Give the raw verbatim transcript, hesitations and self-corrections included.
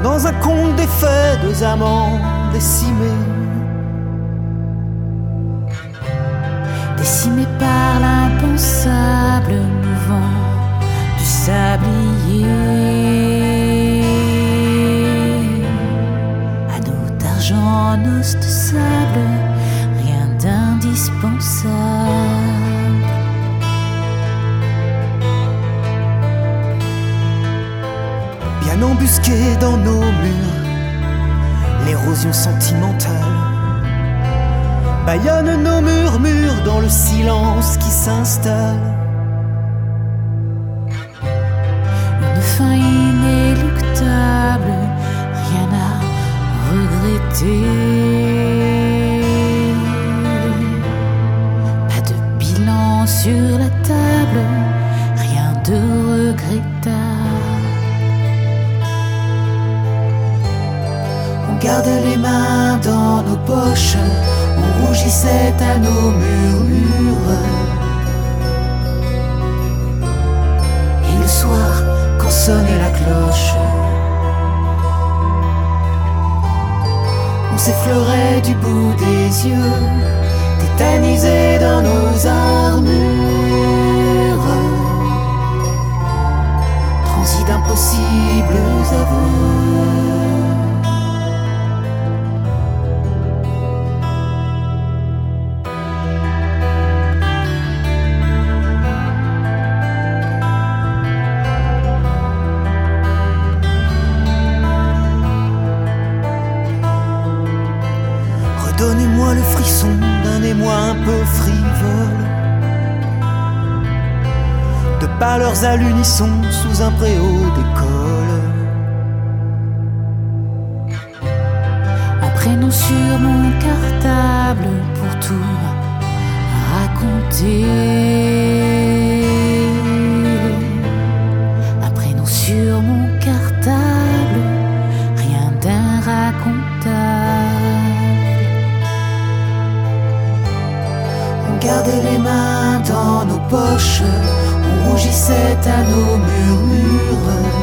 dans un conte des fées, deux amants décimés. Décimés par l'impensable mouvant du sablier. Anneaux d'argent, noces de sable, rien d'indispensable. Bien embusqués dans nos murs, l'érosion sentimentale bâillonne nos murmures dans le silence qui s'installe. Une fin inéluctable, rien à regretter. Pas de bilan sur la table, rien de regrettable. On garde les mains dans nos poches, on rougissait à nos murmures. Et le soir, quand sonnait la cloche, on s'effleurait du bout des yeux, tétanisés dans nos armures. Transi d'impossibles aveux. Donnez-moi le frisson d'un émoi un peu frivole, de pâleurs à l'unisson sous un préau d'école. Un prénom sur mon cartable pour tout raconter. Un prénom sur mon cartable, rien d'inracontable. On gardait les mains dans nos poches, on rougissait à nos murmures.